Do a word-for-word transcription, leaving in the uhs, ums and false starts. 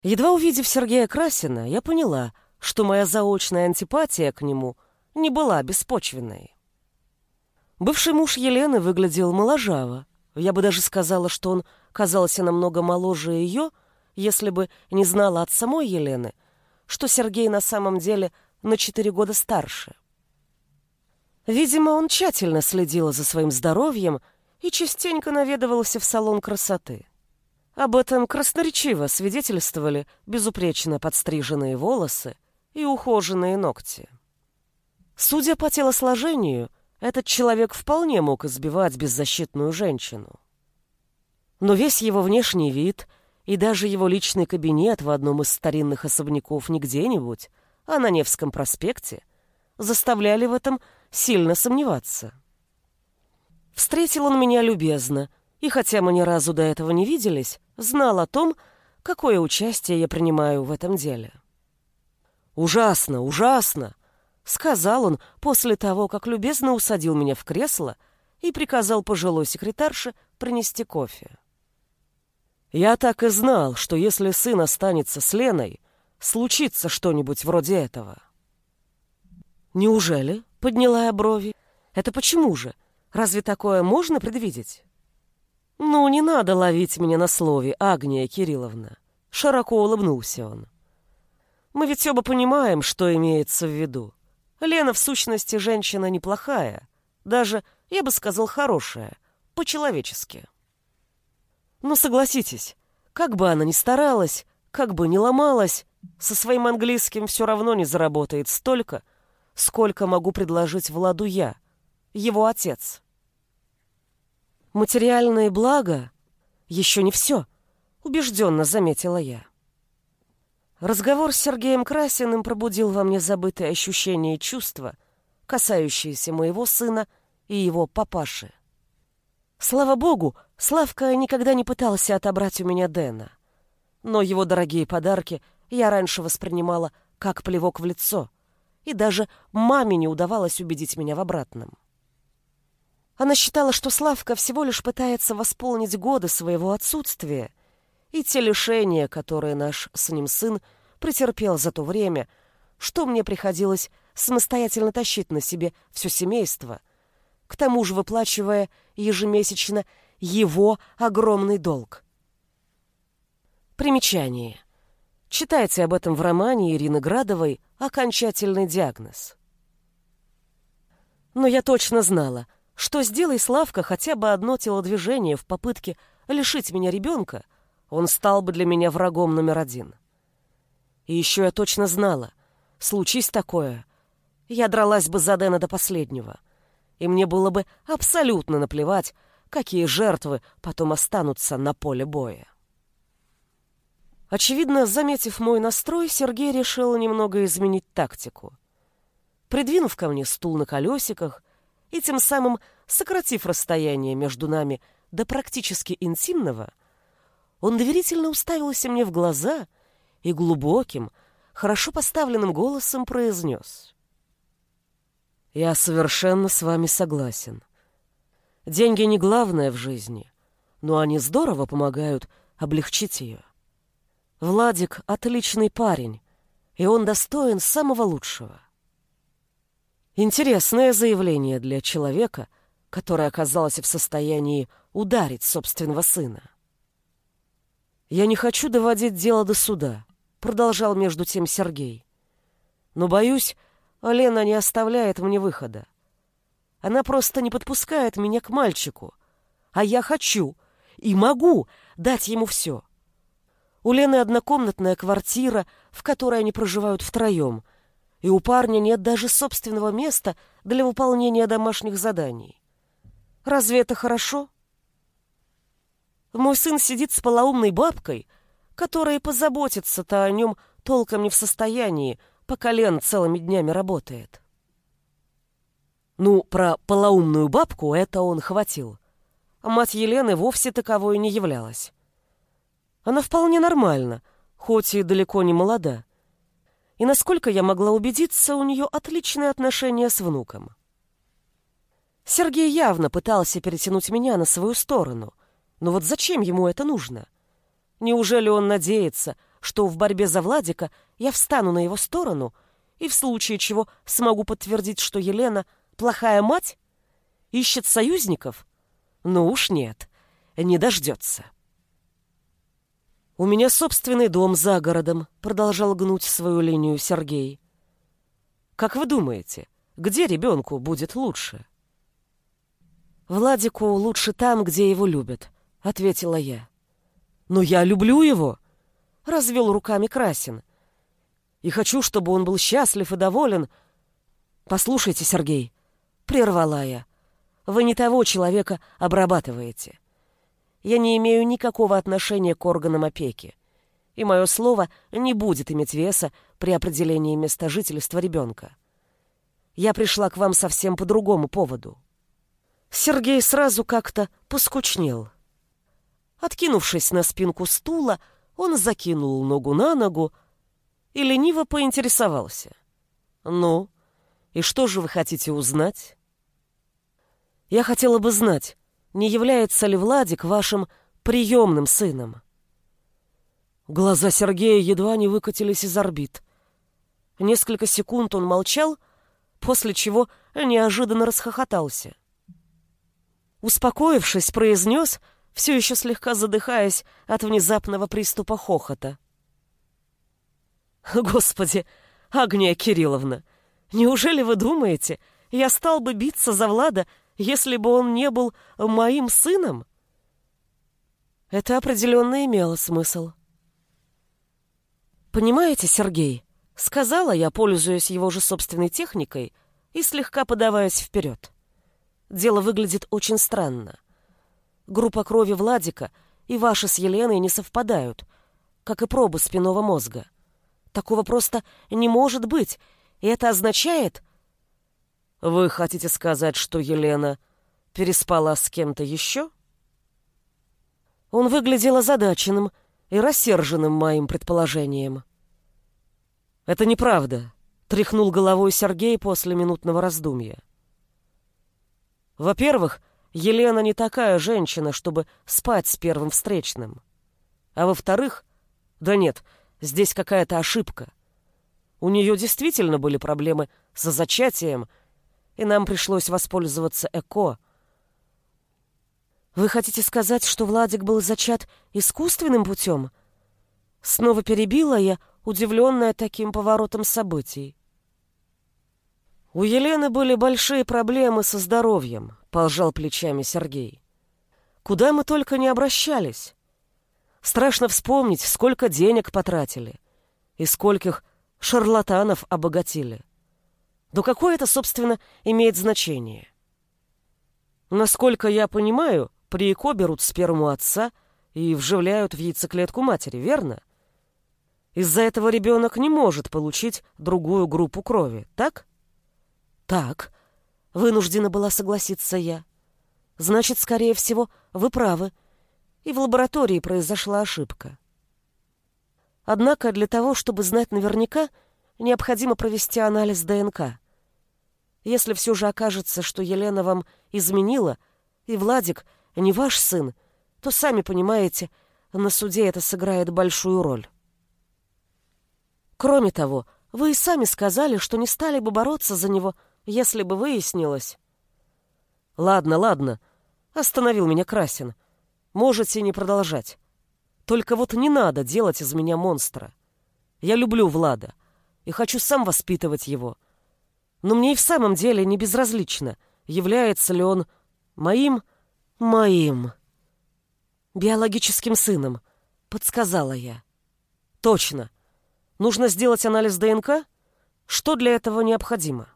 Едва увидев Сергея Красина, я поняла, что моя заочная антипатия к нему не была беспочвенной. Бывший муж Елены выглядел моложаво. Я бы даже сказала, что он казался намного моложе ее, если бы не знала от самой Елены, что Сергей на самом деле на четыре года старше. Видимо, он тщательно следил за своим здоровьем и частенько наведывался в салон красоты. Об этом красноречиво свидетельствовали безупречно подстриженные волосы и ухоженные ногти. Судя по телосложению, этот человек вполне мог избивать беззащитную женщину. Но весь его внешний вид и даже его личный кабинет в одном из старинных особняков не где-нибудь, а на Невском проспекте, заставляли в этом сильно сомневаться. Встретил он меня любезно, и хотя мы ни разу до этого не виделись, знал о том, какое участие я принимаю в этом деле. «Ужасно, ужасно!» — сказал он после того, как любезно усадил меня в кресло и приказал пожилой секретарше принести кофе. «Я так и знал, что если сын останется с Леной, случится что-нибудь вроде этого». «Неужели?» — подняла я брови. «Это почему же? Разве такое можно предвидеть?» «Ну, не надо ловить меня на слове, Агния Кирилловна», — широко улыбнулся он. «Мы ведь оба понимаем, что имеется в виду. Лена, в сущности, женщина неплохая, даже, я бы сказал, хорошая, по-человечески. Но согласитесь, как бы она ни старалась, как бы ни ломалась, со своим английским все равно не заработает столько, сколько могу предложить Владу я, его отец. Материальные блага еще не все, убежденно заметила я. Разговор с Сергеем Красиным пробудил во мне забытые ощущения и чувства, касающиеся моего сына и его папаши. Слава богу, Славка никогда не пытался отобрать у меня Дэна, но его дорогие подарки я раньше воспринимала как плевок в лицо, и даже маме не удавалось убедить меня в обратном. Она считала, что Славка всего лишь пытается восполнить годы своего отсутствия и те лишения, которые наш с ним сын претерпел за то время, что мне приходилось самостоятельно тащить на себе все семейство, к тому же выплачивая ежемесячно его огромный долг. Примечание. Читайте об этом в романе Ирины Градовой «Окончательный диагноз». Но я точно знала, что сделай Славка хотя бы одно телодвижение в попытке лишить меня ребенка, он стал бы для меня врагом номер один. И еще я точно знала, случись такое, я дралась бы за Дэна до последнего, и мне было бы абсолютно наплевать, какие жертвы потом останутся на поле боя. Очевидно, заметив мой настрой, Сергей решил немного изменить тактику. Придвинув ко мне стул на колесиках и тем самым сократив расстояние между нами до практически интимного, он доверительно уставился мне в глаза и глубоким, хорошо поставленным голосом произнес: «Я совершенно с вами согласен. Деньги не главное в жизни, но они здорово помогают облегчить ее. Владик — отличный парень, и он достоин самого лучшего». Интересное заявление для человека, который оказался в состоянии ударить собственного сына. «Я не хочу доводить дело до суда», — продолжал между тем Сергей. «Но, боюсь, Лена не оставляет мне выхода. Она просто не подпускает меня к мальчику, а я хочу и могу дать ему все. У Лены однокомнатная квартира, в которой они проживают втроем, и у парня нет даже собственного места для выполнения домашних заданий. Разве это хорошо? Мой сын сидит с полоумной бабкой, которая позаботиться-то о нем толком не в состоянии, пока Лена целыми днями работает». Ну, про полоумную бабку это он хватил. А мать Елены вовсе таковой не являлась. Она вполне нормальна, хоть и далеко не молода. И насколько я могла убедиться, у нее отличные отношения с внуком. Сергей явно пытался перетянуть меня на свою сторону, но вот зачем ему это нужно? Неужели он надеется, что в борьбе за Владика я встану на его сторону и в случае чего смогу подтвердить, что Елена плохая мать? Ищет союзников? Ну уж нет, не дождется. «У меня собственный дом за городом», — продолжал гнуть свою линию Сергей. «Как вы думаете, где ребенку будет лучше?» «Владику лучше там, где его любят», — ответила я. «Но я люблю его», — развел руками Красин. «И хочу, чтобы он был счастлив и доволен». «Послушайте, Сергей», — прервала я, — «вы не того человека обрабатываете. Я не имею никакого отношения к органам опеки, и мое слово не будет иметь веса при определении места жительства ребенка. Я пришла к вам совсем по другому поводу». Сергей сразу как-то поскучнел. Откинувшись на спинку стула, он закинул ногу на ногу и лениво поинтересовался. «Ну, и что же вы хотите узнать?» «Я хотела бы знать, не является ли Владик вашим приемным сыном?» Глаза Сергея едва не выкатились из орбит. Несколько секунд он молчал, после чего неожиданно расхохотался. Успокоившись, произнес, все еще слегка задыхаясь от внезапного приступа хохота. «Господи, Агния Кирилловна, неужели вы думаете, я стал бы биться за Влада, если бы он не был моим сыном?» Это определенно имело смысл. «Понимаете, Сергей, — сказала я, пользуясь его же собственной техникой и слегка подаваясь вперед, — дело выглядит очень странно. Группа крови Владика и ваша с Еленой не совпадают, как и пробы спинного мозга. Такого просто не может быть, и это означает...» «Вы хотите сказать, что Елена переспала с кем-то еще?» Он выглядел озадаченным и рассерженным моим предположением. «Это неправда», — тряхнул головой Сергей после минутного раздумья. «Во-первых, Елена не такая женщина, чтобы спать с первым встречным. А во-вторых, да нет, здесь какая-то ошибка. У нее действительно были проблемы с зачатием, и нам пришлось воспользоваться ЭКО». «Вы хотите сказать, что Владик был зачат искусственным путем?» Снова перебила я, удивленная таким поворотом событий. «У Елены были большие проблемы со здоровьем», — пожал плечами Сергей. «Куда мы только не обращались. Страшно вспомнить, сколько денег потратили и скольких шарлатанов обогатили. Да какое это, собственно, имеет значение? Насколько я понимаю, при ЭКО берут сперму отца и вживляют в яйцеклетку матери, верно? Из-за этого ребенок не может получить другую группу крови, так?» «Так», — вынуждена была согласиться я. «Значит, скорее всего, вы правы, и в лаборатории произошла ошибка. Однако для того, чтобы знать наверняка, необходимо провести анализ ДНК. Если все же окажется, что Елена вам изменила, и Владик не ваш сын, то, сами понимаете, на суде это сыграет большую роль. Кроме того, вы и сами сказали, что не стали бы бороться за него, если бы выяснилось...» «Ладно, ладно», — остановил меня Красин. «Можете не продолжать. Только вот не надо делать из меня монстра. Я люблю Влада и хочу сам воспитывать его. Но мне и в самом деле не безразлично, является ли он моим... моим... биологическим сыном», — подсказала я. «Точно. Нужно сделать анализ ДНК? Что для этого необходимо?»